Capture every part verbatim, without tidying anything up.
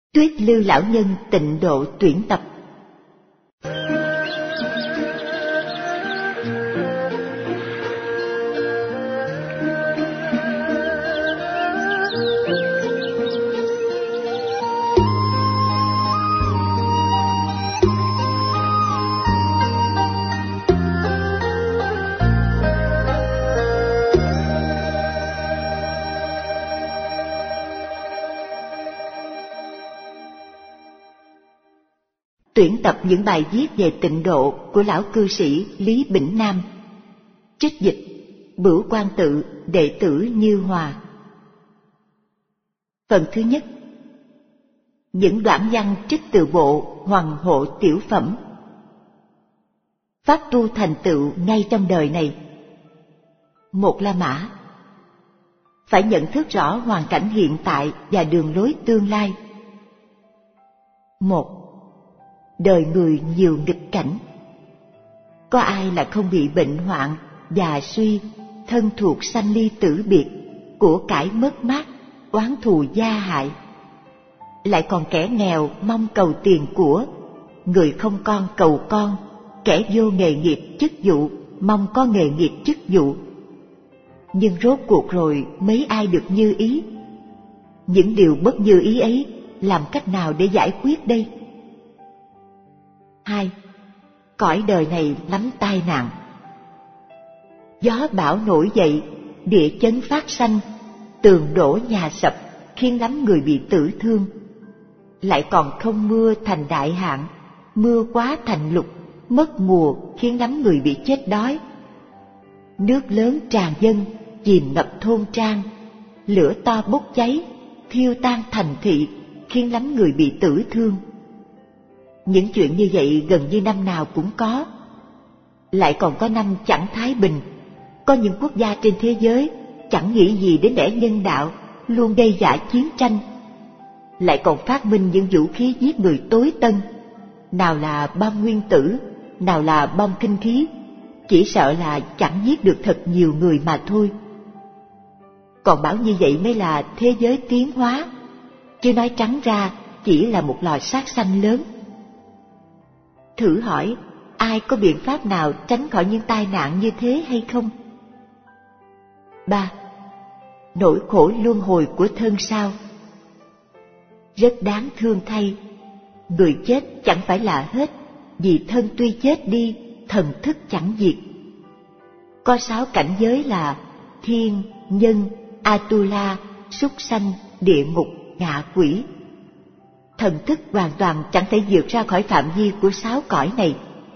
Tuyết Lư lão nhân tịnh độ tuyển tập. Tuyển tập những bài viết về tịnh độ của lão cư sĩ Lý Bỉnh Nam. Trích dịch Bửu Quan Tự, đệ tử Như Hòa. Phần thứ nhất. Những đoạn văn trích từ bộ Hoằng Hộ Tiểu Phẩm. Pháp tu thành tựu ngay trong đời này. Một La Mã. Phải nhận thức rõ hoàn cảnh hiện tại và đường lối tương lai. Một. Đời người nhiều nghịch cảnh. Có ai là không bị bệnh hoạn, già suy, thân thuộc sanh ly tử biệt, của cải mất mát, oán thù gia hại. Lại còn kẻ nghèo mong cầu tiền của, người không con cầu con, kẻ vô nghề nghiệp chức vụ mong có nghề nghiệp chức vụ. Nhưng rốt cuộc rồi mấy ai được như ý? Những điều bất như ý ấy làm cách nào để giải quyết đây? Hai. Cõi đời này lắm tai nạn. Gió bão nổi dậy, địa chấn phát sanh, tường đổ nhà sập, khiến lắm người bị tử thương. Lại còn không mưa thành đại hạn, mưa quá thành lụt, mất mùa khiến lắm người bị chết đói. Nước lớn tràn dâng, chìm ngập thôn trang, lửa to bốc cháy, thiêu tan thành thị, khiến lắm người bị tử thương. Những chuyện như vậy gần như năm nào cũng có. Lại còn có năm chẳng thái bình. Có những quốc gia trên thế giới chẳng nghĩ gì đến lẽ nhân đạo, luôn gây dã chiến tranh. Lại còn phát minh những vũ khí giết người tối tân, nào là bom nguyên tử, nào là bom kinh khí, chỉ sợ là chẳng giết được thật nhiều người mà thôi. Còn bảo như vậy mới là thế giới tiến hóa, chứ nói trắng ra chỉ là một lò sát sanh lớn. Thử hỏi, ai có biện pháp nào tránh khỏi những tai nạn như thế hay không? Ba. Nỗi khổ luân hồi của thân sao. Rất đáng thương thay, người chết chẳng phải là hết, vì thân tuy chết đi, thần thức chẳng diệt. Có sáu cảnh giới là thiên, nhân, atula, súc sanh, địa ngục, ngạ quỷ. Thần thức hoàn toàn chẳng thể vượt ra khỏi phạm vi của sáu cõi này.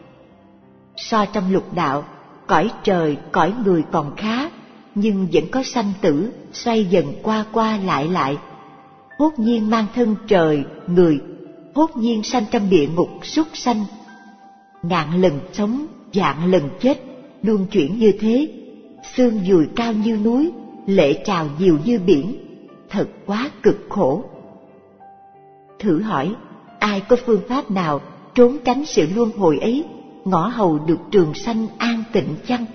So trong lục đạo, cõi trời, cõi người còn khá, nhưng vẫn có sanh tử, xoay dần qua qua lại lại. Hốt nhiên mang thân trời, người, hốt nhiên sanh trong địa ngục súc sanh. Ngàn lần sống, vạn lần chết, luân chuyển như thế, xương dùi cao như núi, lệ trào nhiều như biển, thật quá cực khổ. Thử hỏi, ai có phương pháp nào trốn tránh sự luân hồi ấy, ngõ hầu được trường sanh an tịnh chăng?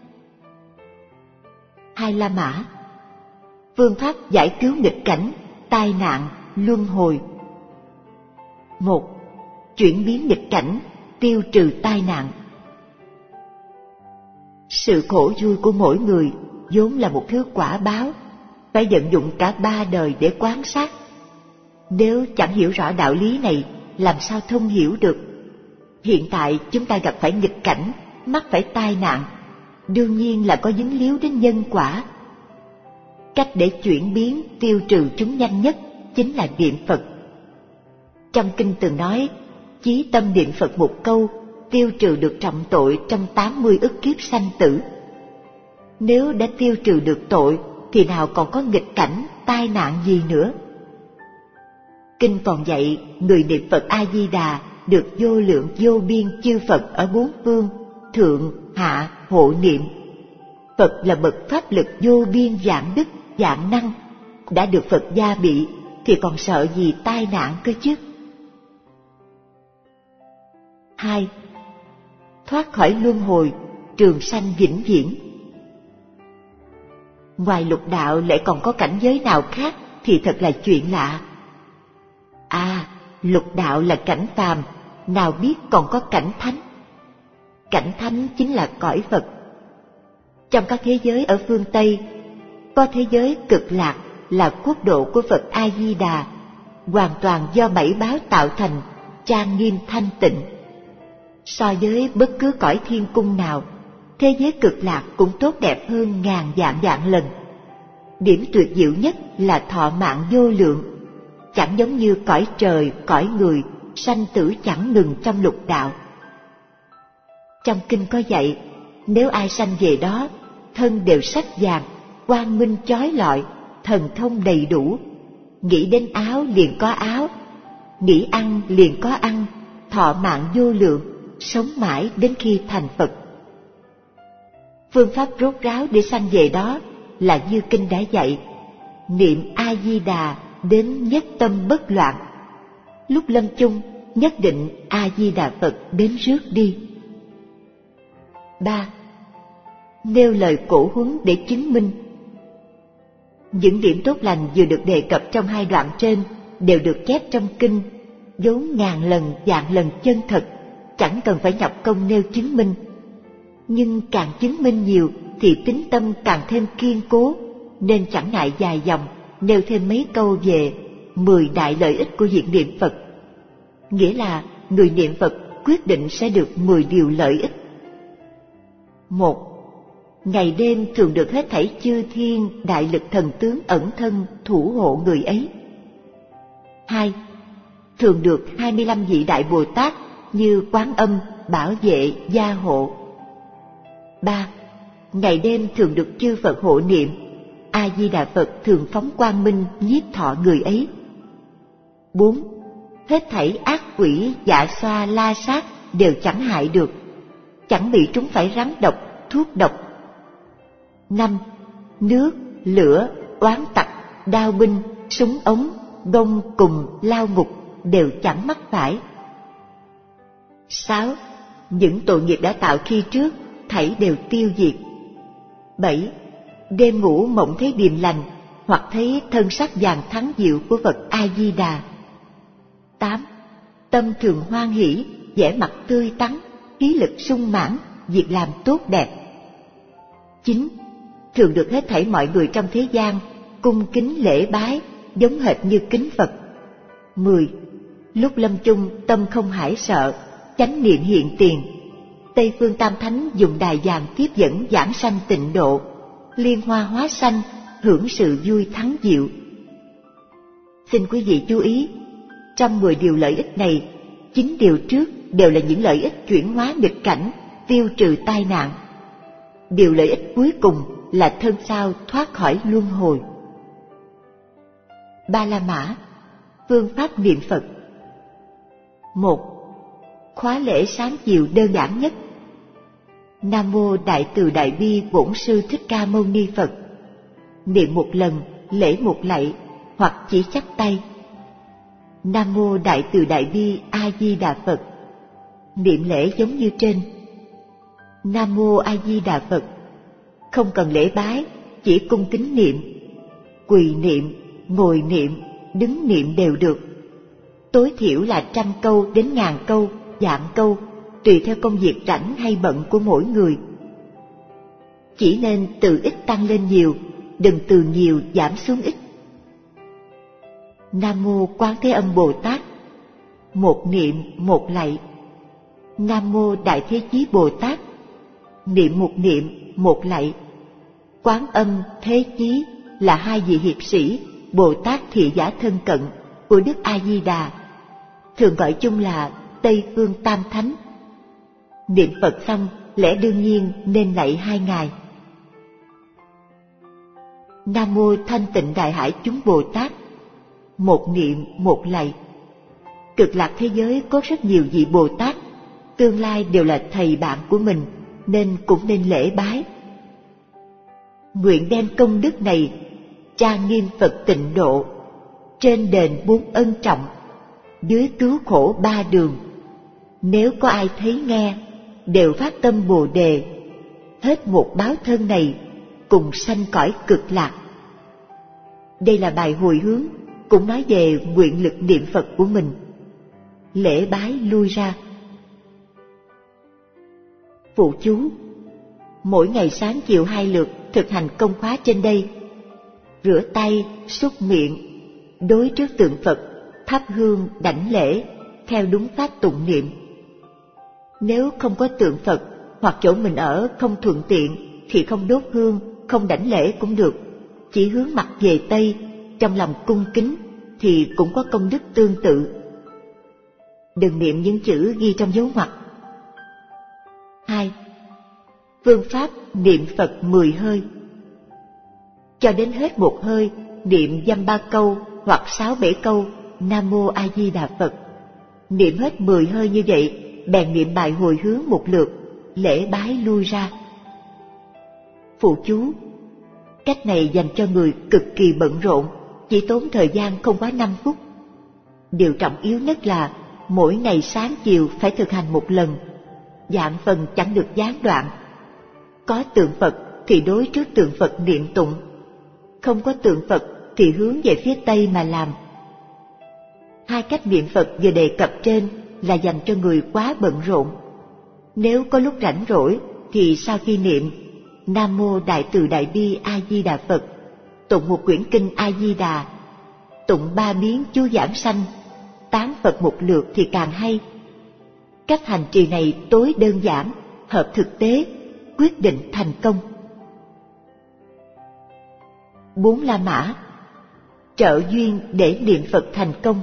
Hai La Mã. Phương pháp giải cứu nghịch cảnh, tai nạn, luân hồi. Một. Chuyển biến nghịch cảnh, tiêu trừ tai nạn. Sự khổ vui của mỗi người vốn là một thứ quả báo, phải vận dụng cả ba đời để quan sát. Nếu chẳng hiểu rõ đạo lý này, làm sao thông hiểu được? Hiện tại chúng ta gặp phải nghịch cảnh, mắc phải tai nạn, đương nhiên là có dính líu đến nhân quả. Cách để chuyển biến, tiêu trừ chúng nhanh nhất chính là niệm Phật. Trong kinh từng nói, chí tâm niệm Phật một câu, tiêu trừ được trọng tội trong tám mươi ức kiếp sanh tử. Nếu đã tiêu trừ được tội, thì nào còn có nghịch cảnh, tai nạn gì nữa? Kinh còn dạy, người niệm Phật A-di-đà được vô lượng vô biên chư Phật ở bốn phương, thượng, hạ, hộ niệm. Phật là bậc pháp lực vô biên vạn đức, vạn năng, đã được Phật gia bị, thì còn sợ gì tai nạn cơ chứ? Hai. Thoát khỏi luân hồi, trường sanh vĩnh viễn. Ngoài lục đạo lại còn có cảnh giới nào khác thì thật là chuyện lạ. À, lục đạo là cảnh phàm, nào biết còn có cảnh thánh. Cảnh thánh chính là cõi Phật. Trong các thế giới ở phương Tây, có thế giới Cực Lạc là quốc độ của Phật A Di Đà, hoàn toàn do bảy báo tạo thành, trang nghiêm thanh tịnh. So với bất cứ cõi thiên cung nào, thế giới Cực Lạc cũng tốt đẹp hơn ngàn vạn vạn lần. Điểm tuyệt diệu nhất là thọ mạng vô lượng, chẳng giống như cõi trời, cõi người, sanh tử chẳng ngừng trong lục đạo. Trong kinh có dạy, nếu ai sanh về đó, thân đều sắc vàng, quang minh chói lọi, thần thông đầy đủ, nghĩ đến áo liền có áo, nghĩ ăn liền có ăn, thọ mạng vô lượng, sống mãi đến khi thành Phật. Phương pháp rốt ráo để sanh về đó là như kinh đã dạy, niệm A Di Đà đến nhất tâm bất loạn, lúc lâm chung nhất định A Di Đà Phật đến rước đi. Ba. Nêu lời cổ huấn để chứng minh. Những điểm tốt lành vừa được đề cập trong hai đoạn trên đều được chép trong kinh, vốn ngàn lần vạn lần chân thật, chẳng cần phải nhọc công nêu chứng minh. Nhưng càng chứng minh nhiều thì tín tâm càng thêm kiên cố, nên chẳng ngại dài dòng nêu thêm mấy câu về mười đại lợi ích của việc niệm Phật. Nghĩa là người niệm Phật quyết định sẽ được mười điều lợi ích. Một. Ngày đêm thường được hết thảy chư thiên đại lực thần tướng ẩn thân thủ hộ người ấy. Hai. Thường được hai mươi lăm vị đại Bồ Tát như Quán Âm bảo vệ gia hộ. Ba. Ngày đêm thường được chư Phật hộ niệm, A Di Đà Phật thường phóng quang minh nhiếp thọ người ấy. Bốn. Hết thảy ác quỷ dạ xoa la sát đều chẳng hại được, chẳng bị trúng phải rắn độc, thuốc độc. Năm. Nước, lửa, oán tặc, đao binh, súng ống, gông cùng, lao ngục đều chẳng mắc phải. Sáu. Những tội nghiệp đã tạo khi trước thảy đều tiêu diệt. Bảy. Đêm ngủ mộng thấy điềm lành, hoặc thấy thân sắc vàng thắng diệu của Phật A Di Đà. Tám. Tâm thường hoan hỷ, vẻ mặt tươi tắn, khí lực sung mãn, việc làm tốt đẹp. Chín. Thường được hết thảy mọi người trong thế gian cung kính lễ bái, giống hệt như kính Phật. Mười. Lúc lâm chung tâm không hải sợ, chánh niệm hiện tiền. Tây phương Tam Thánh dùng đài vàng tiếp dẫn giảng sanh tịnh độ, liên hoa hóa sanh, hưởng sự vui thắng diệu. Xin quý vị chú ý, trong mười điều lợi ích này, chín điều trước đều là những lợi ích chuyển hóa nghịch cảnh, tiêu trừ tai nạn. Điều lợi ích cuối cùng là thân sao thoát khỏi luân hồi. Ba La Mã, phương pháp niệm Phật. Một. Khóa lễ sáng chiều đơn giản nhất. Nam mô Đại Từ Đại Bi Bổn Sư Thích Ca Mâu Ni Phật. Niệm một lần, lễ một lạy, hoặc chỉ chắp tay. Nam mô Đại Từ Đại Bi A Di Đà Phật. Niệm lễ giống như trên. Nam mô A Di Đà Phật. Không cần lễ bái, chỉ cung kính niệm. Quỳ niệm, ngồi niệm, đứng niệm đều được. Tối thiểu là trăm câu đến ngàn câu, vạn câu, tùy theo công việc rảnh hay bận của mỗi người. Chỉ nên từ ít tăng lên nhiều, đừng từ nhiều giảm xuống ít. Nam mô Quán Thế Âm Bồ Tát. Một niệm một lạy. Nam mô Đại Thế Chí Bồ Tát. Niệm một niệm một lạy. Quán Âm Thế Chí là hai vị hiệp sĩ Bồ Tát thị giả thân cận của Đức A Di Đà, thường gọi chung là Tây phương Tam Thánh. Niệm Phật xong, lẽ đương nhiên nên lạy hai ngài. Nam mô Thanh Tịnh Đại Hải Chúng Bồ Tát. Một niệm một lạy. Cực lạc thế giới có rất nhiều vị Bồ Tát, tương lai đều là thầy bạn của mình, nên cũng nên lễ bái. Nguyện đem công đức này trang nghiêm Phật tịnh độ, trên đền bốn ân trọng, dưới cứu khổ ba đường. Nếu có ai thấy nghe, đều phát tâm Bồ Đề, hết một báo thân này, cùng sanh cõi cực lạc. Đây là bài hồi hướng, cũng nói về nguyện lực niệm Phật của mình. lễ bái lui ra. Phụ chú: mỗi ngày sáng chiều hai lượt thực hành công khóa trên đây. Rửa tay, súc miệng, đối trước tượng Phật, thắp hương đảnh lễ theo đúng pháp tụng niệm. Nếu không có tượng Phật hoặc chỗ mình ở không thuận tiện thì không đốt hương, không đảnh lễ cũng được. Chỉ hướng mặt về Tây, trong lòng cung kính thì cũng có công đức tương tự. Đừng niệm những chữ ghi trong dấu ngoặc. Hai. Phương pháp niệm Phật mười hơi. Cho đến hết một hơi, niệm dăm ba câu hoặc sáu bảy câu Nam Mô A Di Đà Phật. Niệm hết mười hơi như vậy, bèn niệm bài hồi hướng một lượt, lễ bái lui ra. Phụ chú: cách này dành cho người cực kỳ bận rộn, chỉ tốn thời gian không quá năm phút. Điều trọng yếu nhất là mỗi ngày sáng chiều phải thực hành một lần, vạn phần chẳng được gián đoạn. Có tượng Phật thì đối trước tượng Phật niệm tụng, không có tượng Phật thì hướng về phía Tây mà làm. Hai cách niệm Phật vừa đề cập trên là dành cho người quá bận rộn. Nếu có lúc rảnh rỗi thì sau khi niệm Nam Mô Đại Từ Đại Bi A Di Đà Phật, tụng một quyển kinh A Di Đà, tụng ba biến chú giảng sanh, tán Phật một lượt thì càng hay. Cách hành trì này tối đơn giản, hợp thực tế, quyết định thành công. Bốn La Mã, trợ duyên để niệm Phật thành công.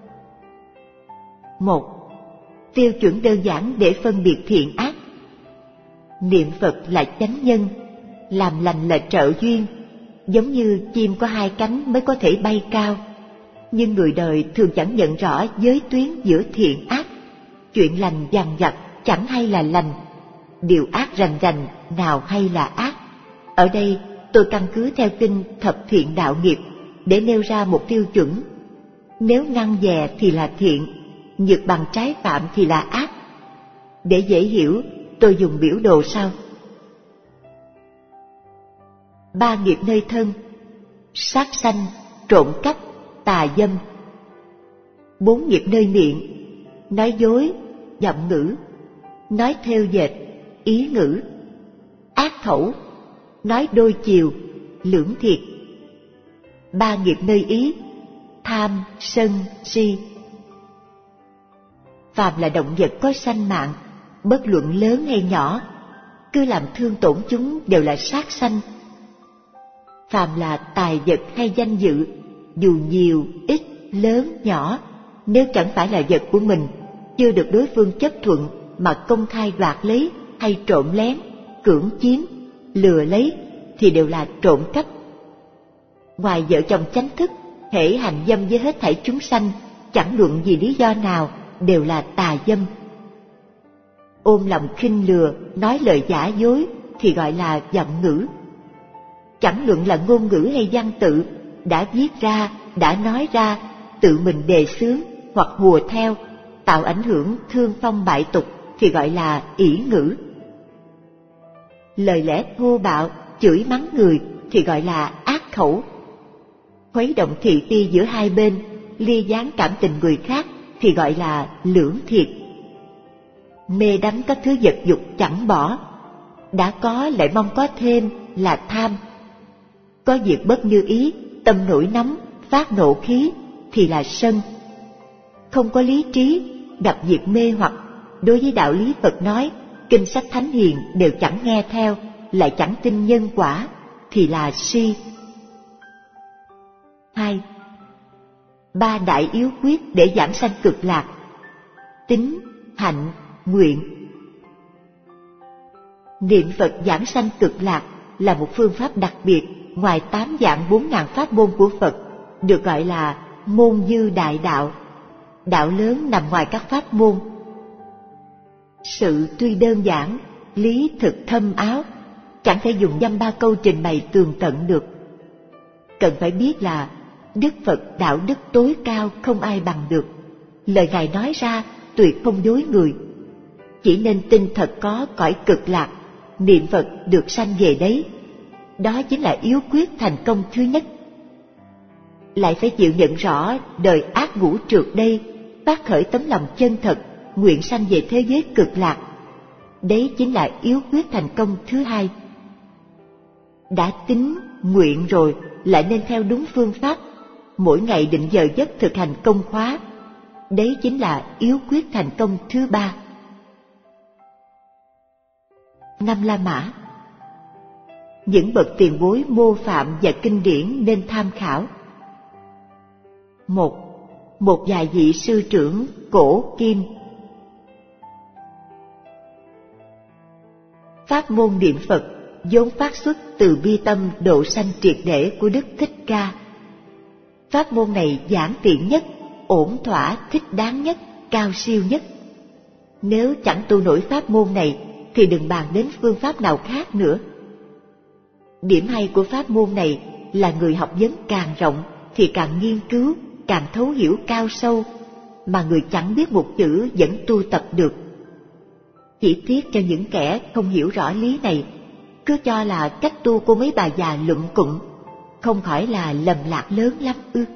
Một. Tiêu chuẩn đơn giản để phân biệt thiện ác. Niệm Phật là chánh nhân, làm lành là trợ duyên. Giống như chim có hai cánh mới có thể bay cao, nhưng người đời thường chẳng nhận rõ giới tuyến giữa thiện ác. Chuyện lành dằn vặt chẳng hay là lành, điều ác rành rành nào hay là ác. Ở đây tôi căn cứ theo kinh Thập Thiện Đạo Nghiệp để nêu ra một tiêu chuẩn. Nếu ngăn dè thì là thiện, nhược bằng trái phạm thì là ác. Để dễ hiểu, tôi dùng biểu đồ sau. Ba nghiệp nơi thân: sát sanh, trộm cắp, tà dâm. Bốn nghiệp nơi miệng: nói dối, giọng ngữ, nói thêu dệt, ý ngữ. Ác khẩu: nói đôi chiều, lưỡng thiệt. Ba nghiệp nơi ý: tham, sân, si. Phàm là động vật có sanh mạng, bất luận lớn hay nhỏ, cứ làm thương tổn chúng đều là sát sanh. Phàm là tài vật hay danh dự, dù nhiều, ít, lớn, nhỏ, nếu chẳng phải là vật của mình, chưa được đối phương chấp thuận mà công khai đoạt lấy hay trộm lén, cưỡng chiếm, lừa lấy thì đều là trộm cắp. Ngoài vợ chồng chánh thức, hễ hành dâm với hết thảy chúng sanh, chẳng luận vì lý do nào, đều là tà dâm. Ôm lòng khinh lừa, nói lời giả dối thì gọi là giọng ngữ. Chẳng luận là ngôn ngữ hay văn tự, đã viết ra, đã nói ra, tự mình đề xướng hoặc hùa theo, tạo ảnh hưởng thương phong bại tục thì gọi là ỷ ngữ. Lời lẽ thô bạo, chửi mắng người thì gọi là ác khẩu. Khuấy động thị phi giữa hai bên, ly gián cảm tình người khác thì gọi là lưỡng thiệt. Mê đắm các thứ vật dục chẳng bỏ, đã có lại mong có thêm là tham. Có việc bất như ý, tâm nổi nóng, phát nộ khí thì là sân. Không có lý trí, gặp việc mê hoặc, đối với đạo lý Phật nói, kinh sách thánh hiền đều chẳng nghe theo, lại chẳng tin nhân quả thì là si. Hai. Ba đại yếu quyết để giảng sanh cực lạc: tín, hạnh, nguyện. Niệm Phật giảng sanh cực lạc là một phương pháp đặc biệt ngoài tám vạn bốn ngàn pháp môn của Phật, được gọi là môn dư đại đạo. Đạo lớn nằm ngoài các pháp môn. Sự tuy đơn giản, lý thực thâm áo, chẳng thể dùng dăm ba câu trình bày tường tận được. Cần phải biết là Đức Phật đạo đức tối cao không ai bằng được. Lời Ngài nói ra tuyệt không dối người. Chỉ nên tin thật có cõi cực lạc, niệm Phật được sanh về đấy. Đó chính là yếu quyết thành công thứ nhất. Lại phải chịu nhận rõ đời ác ngũ trượt đây, phát khởi tấm lòng chân thật, nguyện sanh về thế giới cực lạc. Đấy chính là yếu quyết thành công thứ hai. Đã tín, nguyện rồi, lại nên theo đúng phương pháp, mỗi ngày định giờ giấc thực hành công khóa. Đấy chính là yếu quyết thành công thứ ba. Năm La Mã. Những bậc tiền bối mô phạm và kinh điển nên tham khảo. Một, một vài vị sư trưởng cổ kim. Pháp môn niệm Phật vốn phát xuất từ bi tâm độ sanh triệt để của Đức Thích Ca. Pháp môn này giản tiện nhất, ổn thỏa, thích đáng nhất, cao siêu nhất. Nếu chẳng tu nổi pháp môn này thì đừng bàn đến phương pháp nào khác nữa. Điểm hay của pháp môn này là người học vấn càng rộng thì càng nghiên cứu, càng thấu hiểu cao sâu, mà người chẳng biết một chữ vẫn tu tập được. Chỉ tiếc cho những kẻ không hiểu rõ lý này, cứ cho là cách tu của mấy bà già lụm cụm, không khỏi là lầm lạc lớn lắm ư.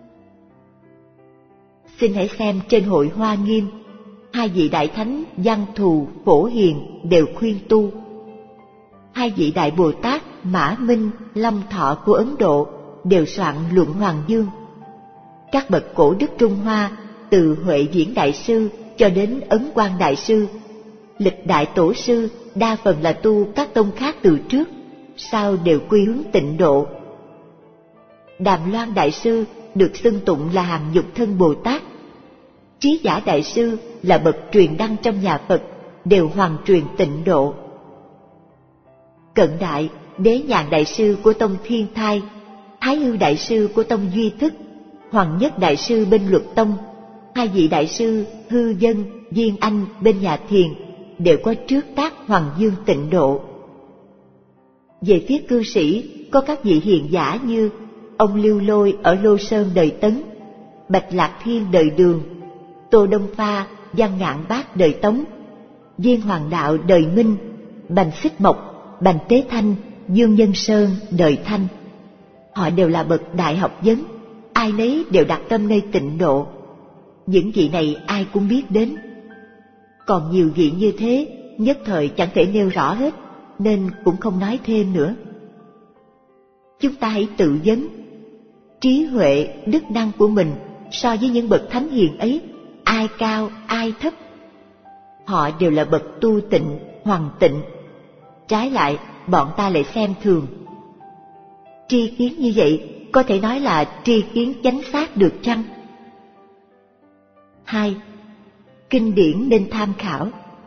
Xin hãy xem trên hội Hoa Nghiêm, hai vị đại thánh Văn Thù, Phổ Hiền đều khuyên tu. Hai vị đại Bồ Tát Mã Minh, Lâm Thọ của Ấn Độ đều soạn luận Hoàng Dương. Các bậc cổ đức Trung Hoa, từ Huệ Viễn Đại Sư cho đến Ấn Quang Đại Sư, lịch đại tổ sư đa phần là tu các tông khác từ trước, sau đều quy hướng tịnh độ. Đàm Loan Đại Sư được xưng tụng là hàng nhục thân Bồ Tát. Trí Giả Đại Sư là bậc truyền đăng trong nhà Phật, đều hoàn truyền tịnh độ. Cận đại, Đế Nhàn Đại Sư của tông Thiên Thai, Thái Hư Đại Sư của tông Duy Thức, Hoàng Nhất Đại Sư bên Luật Tông, hai vị đại sư Hư Dân, Viên Anh bên nhà Thiền đều có trước tác Hoàng Dương tịnh độ. Về phía cư sĩ, có các vị hiền giả như ông Lưu Lôi ở Lô Sơn đời Tấn, Bạch Lạc Thiên đời Đường, Tô Đông Pha, Văn Ngạn Bác đời Tống, Viên Hoàng Đạo đời Minh, Bành Xích Mộc, Bành Tế Thanh, Dương Nhân Sơn đời Thanh. Họ đều là bậc đại học vấn, ai nấy đều đặt tâm nơi tịnh độ. Những vị này ai cũng biết đến. Còn nhiều vị như thế, nhất thời chẳng thể nêu rõ hết, nên cũng không nói thêm nữa. Chúng ta hãy tự vấn, trí huệ, đức năng của mình so với những bậc thánh hiền ấy, ai cao, ai thấp? Họ đều là bậc tu tịnh, hoàn tịnh. Trái lại, bọn ta lại xem thường. Tri kiến như vậy, có thể nói là tri kiến chánh xác được chăng? Hai, kinh điển nên tham khảo.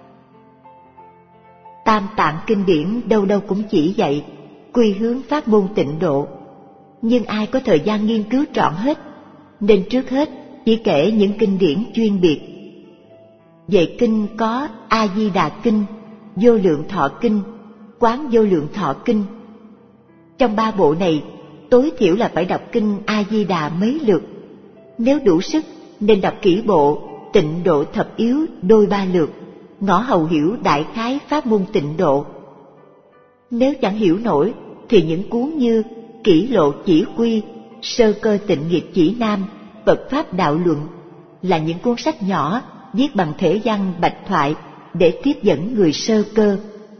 Tam tạng kinh điển đâu đâu cũng chỉ dạy, quy hướng pháp môn tịnh độ. Nhưng ai có thời gian nghiên cứu trọn hết, nên trước hết chỉ kể những kinh điển chuyên biệt. Về kinh có A Di Đà Kinh, Vô Lượng Thọ Kinh, Quán Vô Lượng Thọ Kinh. Trong ba bộ này, tối thiểu là phải đọc kinh A Di Đà mấy lượt. Nếu đủ sức, nên đọc kỹ bộ Tịnh Độ Thập Yếu đôi ba lượt, ngõ hầu hiểu đại khái pháp môn tịnh độ. Nếu chẳng hiểu nổi, thì những cuốn như Kỷ Lộ Chỉ Quy, Sơ Cơ Tịnh Nghiệp Chỉ Nam, Phật Pháp Đạo Luận là những cuốn sách nhỏ viết bằng thể văn bạch thoại để tiếp dẫn người sơ cơ.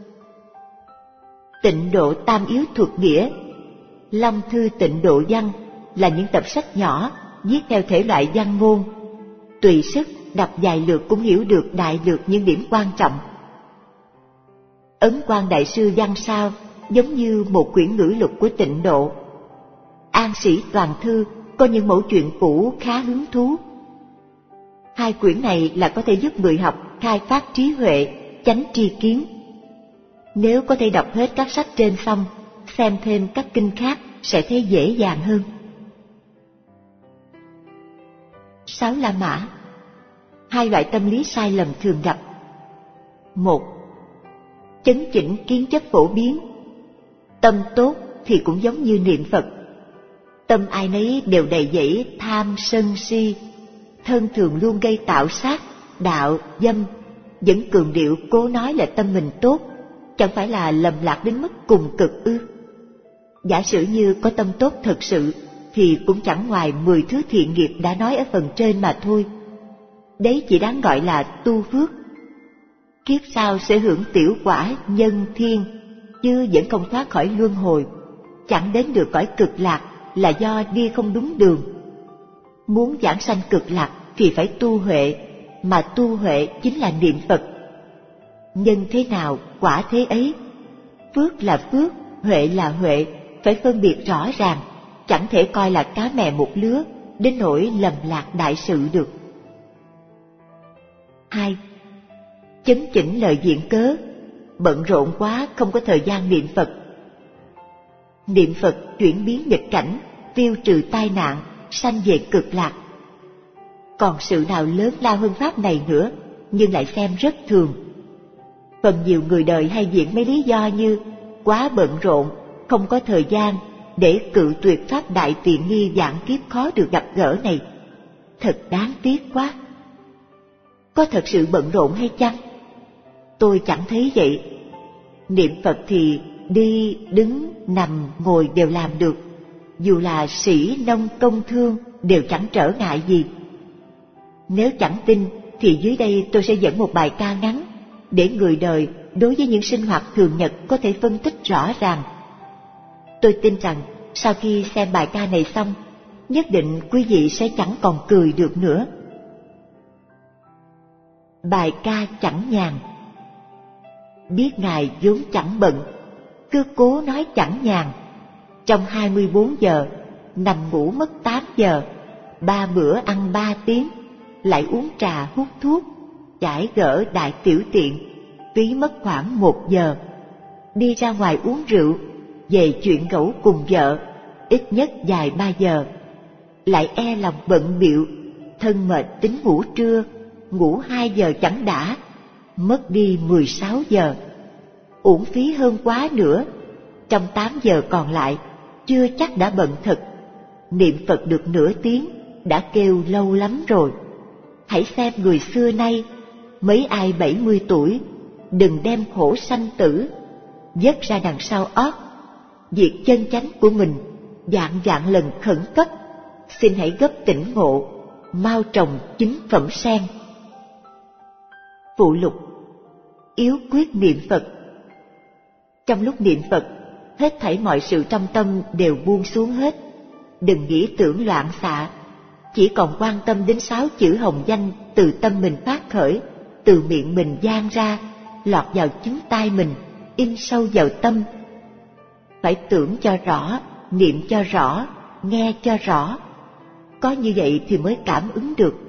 Tịnh Độ Tam Yếu Thuật Nghĩa, Long Thư Tịnh Độ Văn là những tập sách nhỏ viết theo thể loại văn ngôn, tùy sức đọc vài lượt cũng hiểu được đại lược những điểm quan trọng. Ấn Quang Đại Sư Văn Sao giống như một quyển ngữ lục của tịnh độ. An Sĩ Toàn Thư có những mẫu chuyện cũ khá hứng thú. Hai quyển này là có thể giúp người học khai phát trí huệ, chánh tri kiến. Nếu có thể đọc hết các sách trên xong, xem thêm các kinh khác sẽ thấy dễ dàng hơn. Sáu La Mã. Hai loại tâm lý sai lầm thường gặp. Một, chấn chỉnh kiến chấp phổ biến. Tâm tốt thì cũng giống như niệm Phật. Tâm ai nấy đều đầy dẫy tham sân si, thân thường luôn gây tạo sát, đạo, dâm, vẫn cường điệu cố nói là tâm mình tốt, chẳng phải là lầm lạc đến mức cùng cực ư? Giả sử như có tâm tốt thật sự, thì cũng chẳng ngoài mười thứ thiện nghiệp đã nói ở phần trên mà thôi. Đấy chỉ đáng gọi là tu phước. Kiếp sau sẽ hưởng tiểu quả nhân thiên, chứ vẫn không thoát khỏi luân hồi. Chẳng đến được cõi cực lạc là do đi không đúng đường. Muốn giảng sanh cực lạc thì phải tu huệ, mà tu huệ chính là niệm Phật. Nhân thế nào, quả thế ấy. Phước là phước, huệ là huệ, phải phân biệt rõ ràng, chẳng thể coi là cá mè một lứa, đến nỗi lầm lạc đại sự được. Hai, chấn chỉnh lời viện cớ, bận rộn quá không có thời gian niệm Phật. Niệm Phật chuyển biến nghịch cảnh, tiêu trừ tai nạn, sanh về cực lạc. Còn sự nào lớn lao hơn pháp này nữa, nhưng lại xem rất thường. Phần nhiều người đời hay viện mấy lý do như quá bận rộn, không có thời gian để cự tuyệt pháp đại tiện nghi vạn kiếp khó được gặp gỡ này. Thật đáng tiếc quá. Có thật sự bận rộn hay chăng? Tôi chẳng thấy vậy. Niệm Phật thì đi, đứng, nằm, ngồi đều làm được. Dù là sĩ, nông, công thương đều chẳng trở ngại gì. Nếu chẳng tin thì dưới đây tôi sẽ dẫn một bài ca ngắn để người đời đối với những sinh hoạt thường nhật có thể phân tích rõ ràng. Tôi tin rằng sau khi xem bài ca này xong, nhất định quý vị sẽ chẳng còn cười được nữa. Bài ca chẳng nhàn. Biết Ngài vốn chẳng bận, cứ cố nói chẳng nhàn. Trong hai mươi bốn giờ, nằm ngủ mất tám giờ, ba bữa ăn ba tiếng, lại uống trà hút thuốc, chải gỡ đại tiểu tiện, phí mất khoảng một giờ. Đi ra ngoài uống rượu, về chuyện gẫu cùng vợ, ít nhất dài ba giờ. Lại e lòng bận bịu, thân mệt tính ngủ trưa, ngủ hai giờ chẳng đã, mất đi mười sáu giờ. Uổng phí hơn quá nữa, trong tám giờ còn lại, chưa chắc đã bận thật. Niệm Phật được nửa tiếng, đã kêu lâu lắm rồi. Hãy xem người xưa nay, mấy ai bảy mươi tuổi, đừng đem khổ sanh tử dứt ra đằng sau ót. Việc chân chánh của mình vạn vạn lần khẩn cấp, xin hãy gấp tỉnh ngộ, mau trồng chính phẩm sen. Phụ lục: yếu quyết niệm Phật. Trong lúc niệm Phật, hết thảy mọi sự trong tâm đều buông xuống hết. Đừng nghĩ tưởng loạn xạ, chỉ còn quan tâm đến sáu chữ hồng danh từ tâm mình phát khởi, từ miệng mình vang ra, lọt vào chính tai mình, in sâu vào tâm. Phải tưởng cho rõ, niệm cho rõ, nghe cho rõ. Có như vậy thì mới cảm ứng được.